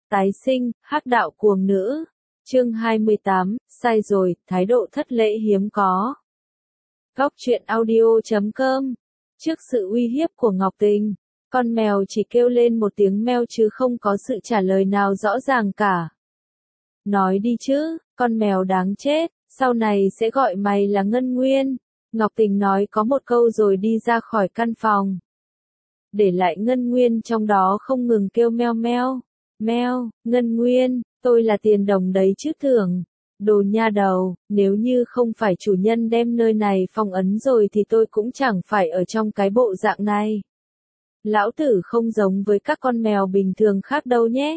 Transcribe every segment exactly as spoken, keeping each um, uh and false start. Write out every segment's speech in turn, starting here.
Tái sinh, hắc đạo cuồng nữ. Chương hai mươi tám, sai rồi, thái độ thất lễ hiếm có. Góc truyện audio chấm com. Trước sự uy hiếp của Ngọc Tình, con mèo chỉ kêu lên một tiếng meo chứ không có sự trả lời nào rõ ràng cả. Nói đi chứ, con mèo đáng chết, sau này sẽ gọi mày là Ngân Nguyên. Ngọc Tình nói có một câu rồi đi ra khỏi căn phòng. Để lại Ngân Nguyên trong đó không ngừng kêu meo meo. Meo, Ngân Nguyên, tôi là tiền đồng đấy chứ tưởng. Đồ nha đầu, nếu như không phải chủ nhân đem nơi này phong ấn rồi thì tôi cũng chẳng phải ở trong cái bộ dạng này. Lão tử không giống với các con mèo bình thường khác đâu nhé.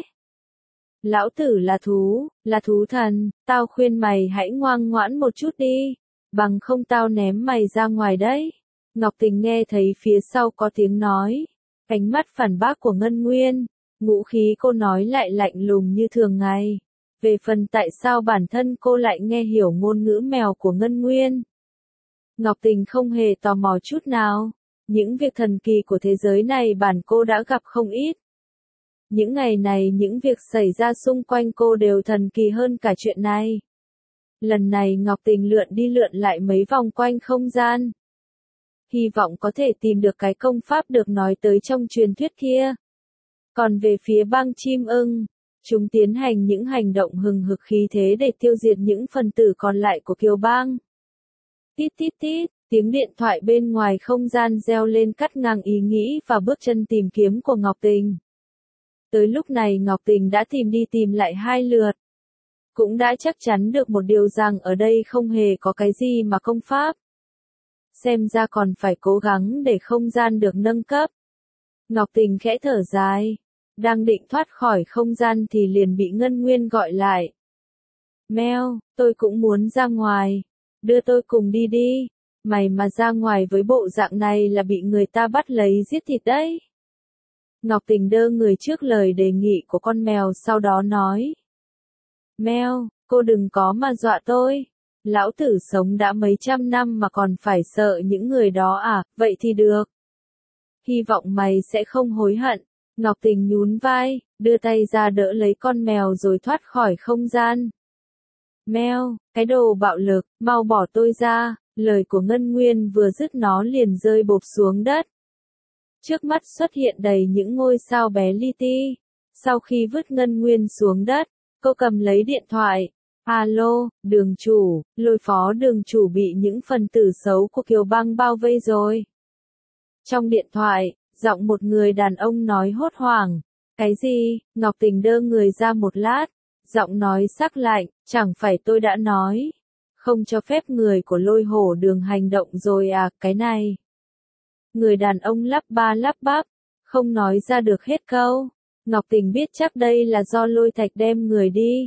Lão tử là thú, là thú thần, tao khuyên mày hãy ngoan ngoãn một chút đi, bằng không tao ném mày ra ngoài đấy. Ngọc Tình nghe thấy phía sau có tiếng nói, ánh mắt phản bác của Ngân Nguyên, ngũ khí cô nói lại lạnh lùng như thường ngày. Về phần tại sao bản thân cô lại nghe hiểu ngôn ngữ mèo của Ngân Nguyên, Ngọc Tình không hề tò mò chút nào. Những việc thần kỳ của thế giới này bản cô đã gặp không ít. Những ngày này những việc xảy ra xung quanh cô đều thần kỳ hơn cả chuyện này. Lần này Ngọc Tình lượn đi lượn lại mấy vòng quanh không gian. Hy vọng có thể tìm được cái công pháp được nói tới trong truyền thuyết kia. Còn về phía bang chim ưng, chúng tiến hành những hành động hừng hực khí thế để tiêu diệt những phần tử còn lại của Kiều Bang. Tít tít tít, tiếng điện thoại bên ngoài không gian reo lên cắt ngang ý nghĩ và bước chân tìm kiếm của Ngọc Tình. Tới lúc này Ngọc Tình đã tìm đi tìm lại hai lượt. Cũng đã chắc chắn được một điều rằng ở đây không hề có cái gì mà công pháp. Xem ra còn phải cố gắng để không gian được nâng cấp. Ngọc Tình khẽ thở dài. Đang định thoát khỏi không gian thì liền bị Ngân Nguyên gọi lại. Meo, tôi cũng muốn ra ngoài. Đưa tôi cùng đi đi. Mày mà ra ngoài với bộ dạng này là bị người ta bắt lấy giết thịt đấy. Ngọc Tình đơ người trước lời đề nghị của con mèo sau đó nói. Meo, cô đừng có mà dọa tôi. Lão tử sống đã mấy trăm năm mà còn phải sợ những người đó à, vậy thì được. Hy vọng mày sẽ không hối hận. Ngọc Tình nhún vai, đưa tay ra đỡ lấy con mèo rồi thoát khỏi không gian. Meo, cái đồ bạo lực, mau bỏ tôi ra. Lời của Ngân Nguyên vừa dứt nó liền rơi bộp xuống đất. Trước mắt xuất hiện đầy những ngôi sao bé li ti. Sau khi vứt Ngân Nguyên xuống đất, cô cầm lấy điện thoại. Alo, đường chủ, lôi phó đường chủ bị những phần tử xấu của Kiều Bang bao vây rồi. Trong điện thoại, giọng một người đàn ông nói hốt hoảng. Cái gì? Ngọc Tình đơ người ra một lát. Giọng nói sắc lạnh, chẳng phải tôi đã nói. Không cho phép người của lôi hổ đường hành động rồi à, cái này. Người đàn ông lắp ba lắp bắp, không nói ra được hết câu. Ngọc Tình biết chắc đây là do Lôi Thạch đem người đi.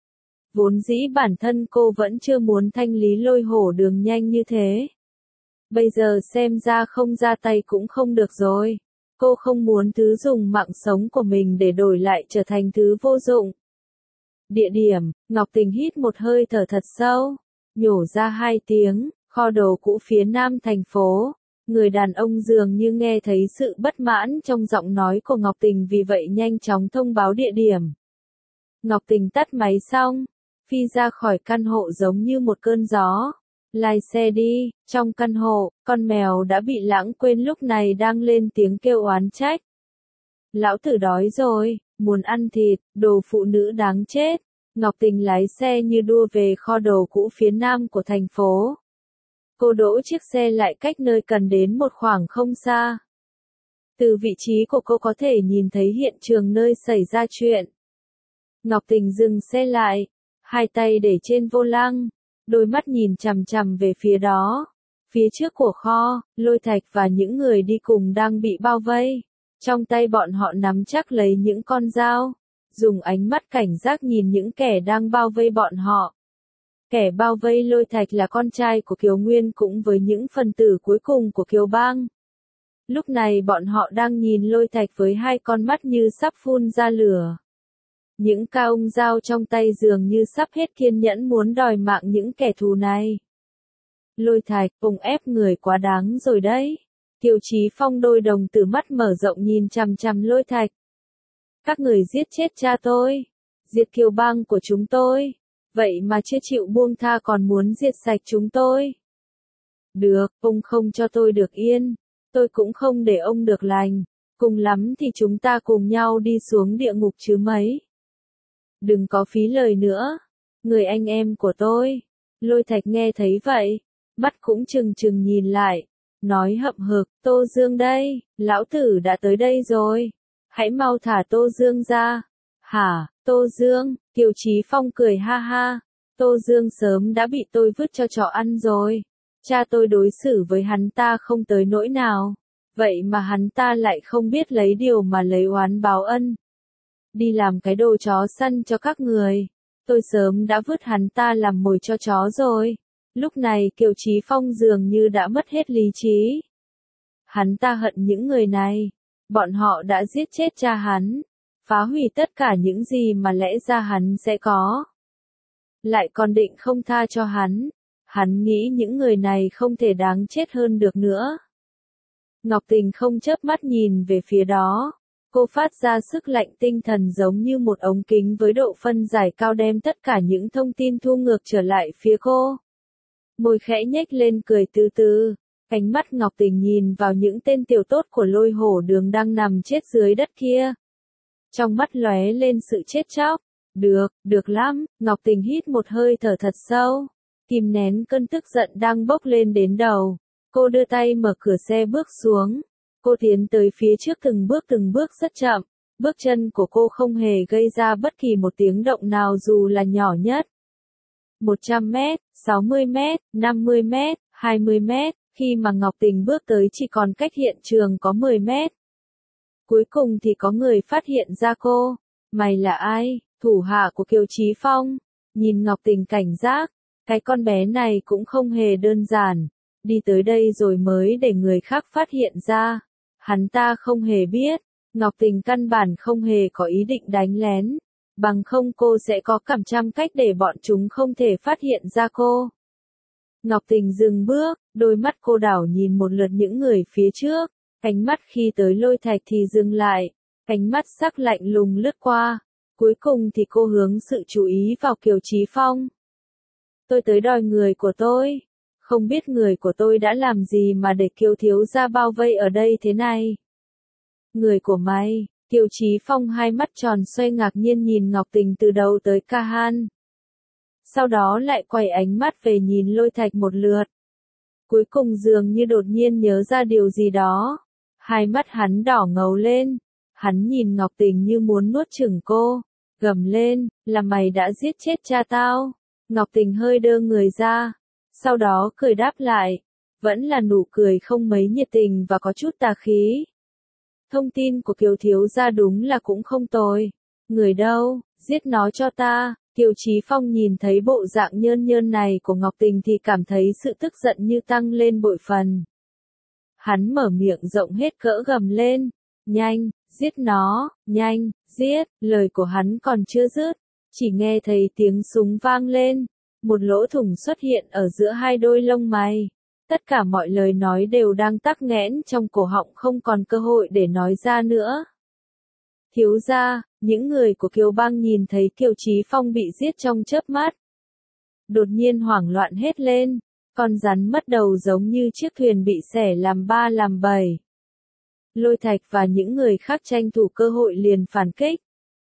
Vốn dĩ bản thân cô vẫn chưa muốn thanh lý lôi hổ đường nhanh như thế. Bây giờ xem ra không ra tay cũng không được rồi. Cô không muốn thứ dùng mạng sống của mình để đổi lại trở thành thứ vô dụng. Địa điểm, Ngọc Tình hít một hơi thở thật sâu. Nhổ ra hai tiếng, kho đồ cũ phía nam thành phố. Người đàn ông dường như nghe thấy sự bất mãn trong giọng nói của Ngọc Tình vì vậy nhanh chóng thông báo địa điểm. Ngọc Tình tắt máy xong, phi ra khỏi căn hộ giống như một cơn gió. Lai xe đi, trong căn hộ, con mèo đã bị lãng quên lúc này đang lên tiếng kêu oán trách. Lão tử đói rồi, muốn ăn thịt, đồ phụ nữ đáng chết. Ngọc Tình lái xe như đua về kho đồ cũ phía nam của thành phố. Cô đỗ chiếc xe lại cách nơi cần đến một khoảng không xa. Từ vị trí của cô có thể nhìn thấy hiện trường nơi xảy ra chuyện. Ngọc Tình dừng xe lại, hai tay để trên vô lăng, đôi mắt nhìn chằm chằm về phía đó. Phía trước của kho, Lôi Thạch và những người đi cùng đang bị bao vây. Trong tay bọn họ nắm chắc lấy những con dao. Dùng ánh mắt cảnh giác nhìn những kẻ đang bao vây bọn họ. Kẻ bao vây Lôi Thạch là con trai của Kiều Nguyên cũng với những phần tử cuối cùng của Kiều Bang. Lúc này bọn họ đang nhìn Lôi Thạch với hai con mắt như sắp phun ra lửa. Những cao dao trong tay dường như sắp hết kiên nhẫn muốn đòi mạng những kẻ thù này. Lôi Thạch, ông ép người quá đáng rồi đấy. Kiều Chí Phong đôi đồng tử mắt mở rộng nhìn chằm chằm Lôi Thạch. Các người giết chết cha tôi, diệt Kiều bang của chúng tôi, vậy mà chưa chịu buông tha còn muốn diệt sạch chúng tôi. Được, ông không cho tôi được yên, tôi cũng không để ông được lành, cùng lắm thì chúng ta cùng nhau đi xuống địa ngục chứ mấy. Đừng có phí lời nữa, người anh em của tôi. Lôi Thạch nghe thấy vậy, mắt cũng trừng trừng nhìn lại, nói hậm hực, Tô Dương đây, lão tử đã tới đây rồi, hãy mau thả Tô Dương ra. Hả, Tô Dương, Kiều Chí Phong cười ha ha, Tô Dương sớm đã bị tôi vứt cho chó ăn rồi, cha tôi đối xử với hắn ta không tới nỗi nào, vậy mà hắn ta lại không biết lấy điều mà lấy oán báo ân. Đi làm cái đồ chó săn cho các người, tôi sớm đã vứt hắn ta làm mồi cho chó rồi. Lúc này Kiều Chí Phong dường như đã mất hết lý trí. Hắn ta hận những người này, bọn họ đã giết chết cha hắn, phá hủy tất cả những gì mà lẽ ra hắn sẽ có. Lại còn định không tha cho hắn, hắn nghĩ những người này không thể đáng chết hơn được nữa. Ngọc Tình không chớp mắt nhìn về phía đó. Cô phát ra sức lạnh tinh thần giống như một ống kính với độ phân giải cao đem tất cả những thông tin thu ngược trở lại phía cô. Môi khẽ nhếch lên cười từ từ, ánh mắt Ngọc Tình nhìn vào những tên tiểu tốt của Lôi Hổ Đường đang nằm chết dưới đất kia. Trong mắt lóe lên sự chết chóc. Được, được lắm, Ngọc Tình hít một hơi thở thật sâu, kìm nén cơn tức giận đang bốc lên đến đầu. Cô đưa tay mở cửa xe bước xuống. Cô tiến tới phía trước từng bước từng bước rất chậm, bước chân của cô không hề gây ra bất kỳ một tiếng động nào dù là nhỏ nhất. một trăm mét, sáu mươi mét, năm mươi mét, hai mươi mét, khi mà Ngọc Tình bước tới chỉ còn cách hiện trường có mười mét. Cuối cùng thì có người phát hiện ra cô. Mày là ai? Thủ hạ của Kiều Chí Phong. Nhìn Ngọc Tình cảnh giác, cái con bé này cũng không hề đơn giản. Đi tới đây rồi mới để người khác phát hiện ra. Hắn ta không hề biết, Ngọc Tình căn bản không hề có ý định đánh lén, bằng không cô sẽ có cả trăm cách để bọn chúng không thể phát hiện ra cô. Ngọc Tình dừng bước, đôi mắt cô đảo nhìn một lượt những người phía trước, ánh mắt khi tới Lôi Thạch thì dừng lại, ánh mắt sắc lạnh lùng lướt qua, cuối cùng thì cô hướng sự chú ý vào Kiều Chí Phong. Tôi tới đòi người của tôi. Không biết người của tôi đã làm gì mà để Kiều thiếu gia bao vây ở đây thế này. Người của mày, Kiều Chí Phong hai mắt tròn xoay ngạc nhiên nhìn Ngọc Tình từ đầu tới ca han. Sau đó lại quay ánh mắt về nhìn Lôi Thạch một lượt. Cuối cùng dường như đột nhiên nhớ ra điều gì đó. Hai mắt hắn đỏ ngầu lên. Hắn nhìn Ngọc Tình như muốn nuốt chửng cô. Gầm lên, là mày đã giết chết cha tao. Ngọc Tình hơi đơ người ra. Sau đó cười đáp lại, vẫn là nụ cười không mấy nhiệt tình và có chút tà khí. Thông tin của Kiều thiếu gia đúng là cũng không tồi. Người đâu, giết nó cho ta. Kiều Chí Phong nhìn thấy bộ dạng nhơn nhơn này của Ngọc Tình thì cảm thấy sự tức giận như tăng lên bội phần. Hắn mở miệng rộng hết cỡ gầm lên, nhanh, giết nó, nhanh, giết, lời của hắn còn chưa dứt, chỉ nghe thấy tiếng súng vang lên. Một lỗ thủng xuất hiện ở giữa hai đôi lông mày. Tất cả mọi lời nói đều đang tắc nghẽn trong cổ họng không còn cơ hội để nói ra nữa. Thiếu gia, những người của Kiều bang nhìn thấy Kiều Chí Phong bị giết trong chớp mắt. Đột nhiên hoảng loạn hết lên, con rắn mất đầu giống như chiếc thuyền bị xẻ làm ba làm bảy. Lôi Thạch và những người khác tranh thủ cơ hội liền phản kích.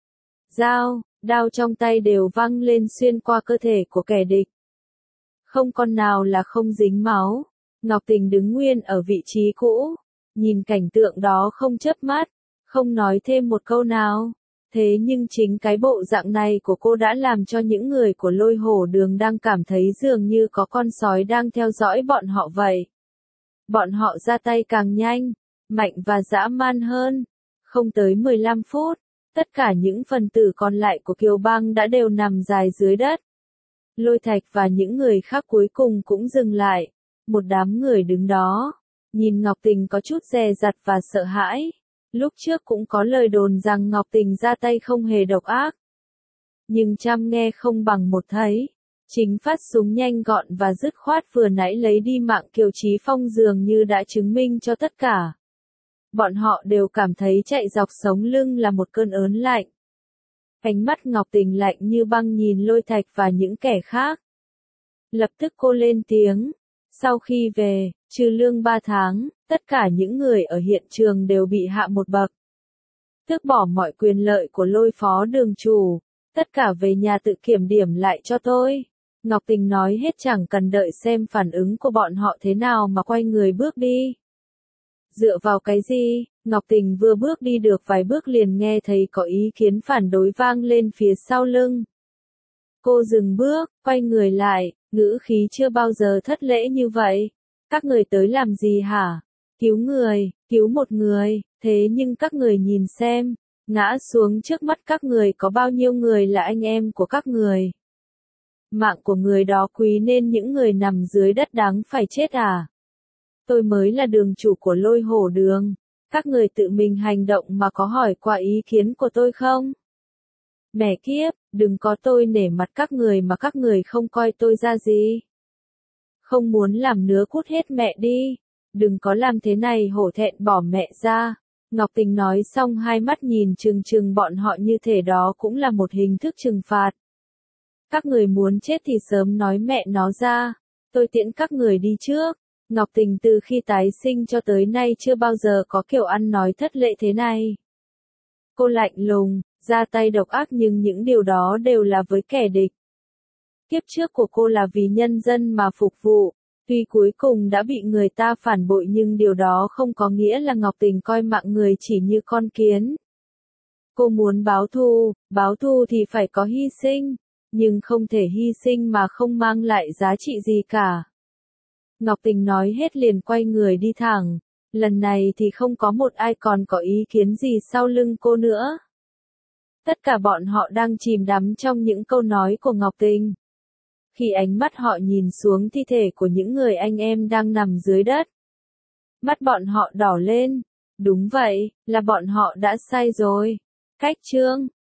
Dao, đao trong tay đều văng lên xuyên qua cơ thể của kẻ địch. Không con nào là không dính máu. Ngọc Tình đứng nguyên ở vị trí cũ, nhìn cảnh tượng đó không chớp mắt, không nói thêm một câu nào. Thế nhưng chính cái bộ dạng này của cô đã làm cho những người của Lôi Hổ Đường đang cảm thấy dường như có con sói đang theo dõi bọn họ vậy. Bọn họ ra tay càng nhanh, mạnh và dã man hơn. Không tới mười lăm phút, tất cả những phần tử còn lại của Kiều bang đã đều nằm dài dưới đất. Lôi Thạch và những người khác cuối cùng cũng dừng lại. Một đám người đứng đó, nhìn Ngọc Tình có chút dè dặt và sợ hãi. Lúc trước cũng có lời đồn rằng Ngọc Tình ra tay không hề độc ác. Nhưng trăm nghe không bằng một thấy. Chính phát súng nhanh gọn và dứt khoát vừa nãy lấy đi mạng Kiều Chí Phong dường như đã chứng minh cho tất cả. Bọn họ đều cảm thấy chạy dọc sống lưng là một cơn ớn lạnh. Ánh mắt Ngọc Tình lạnh như băng nhìn Lôi Thạch và những kẻ khác. Lập tức cô lên tiếng. Sau khi về, trừ lương ba tháng, tất cả những người ở hiện trường đều bị hạ một bậc. Tước bỏ mọi quyền lợi của Lôi phó đường chủ. Tất cả về nhà tự kiểm điểm lại cho tôi. Ngọc Tình nói hết chẳng cần đợi xem phản ứng của bọn họ thế nào mà quay người bước đi. Dựa vào cái gì? Ngọc Tình vừa bước đi được vài bước liền nghe thấy có ý kiến phản đối vang lên phía sau lưng. Cô dừng bước, quay người lại, ngữ khí chưa bao giờ thất lễ như vậy. Các người tới làm gì hả? Cứu người, cứu một người, thế nhưng các người nhìn xem, ngã xuống trước mắt các người có bao nhiêu người là anh em của các người. Mạng của người đó quý nên những người nằm dưới đất đáng phải chết à? Tôi mới là đường chủ của Lôi Hổ Đường. Các người tự mình hành động mà có hỏi qua ý kiến của tôi không? Mẹ kiếp, đừng có tôi nể mặt các người mà các người không coi tôi ra gì. Không muốn làm nữa cút hết mẹ đi. Đừng có làm thế này hổ thẹn bỏ mẹ ra. Ngọc Tình nói xong hai mắt nhìn trừng trừng bọn họ như thể đó cũng là một hình thức trừng phạt. Các người muốn chết thì sớm nói mẹ nó ra. Tôi tiễn các người đi trước. Ngọc Tình từ khi tái sinh cho tới nay chưa bao giờ có kiểu ăn nói thất lễ thế này. Cô lạnh lùng, ra tay độc ác nhưng những điều đó đều là với kẻ địch. Kiếp trước của cô là vì nhân dân mà phục vụ, tuy cuối cùng đã bị người ta phản bội nhưng điều đó không có nghĩa là Ngọc Tình coi mạng người chỉ như con kiến. Cô muốn báo thù, báo thù thì phải có hy sinh, nhưng không thể hy sinh mà không mang lại giá trị gì cả. Ngọc Tình nói hết liền quay người đi thẳng, lần này thì không có một ai còn có ý kiến gì sau lưng cô nữa. Tất cả bọn họ đang chìm đắm trong những câu nói của Ngọc Tình. Khi ánh mắt họ nhìn xuống thi thể của những người anh em đang nằm dưới đất, mắt bọn họ đỏ lên. Đúng vậy, là bọn họ đã sai rồi. Cách chương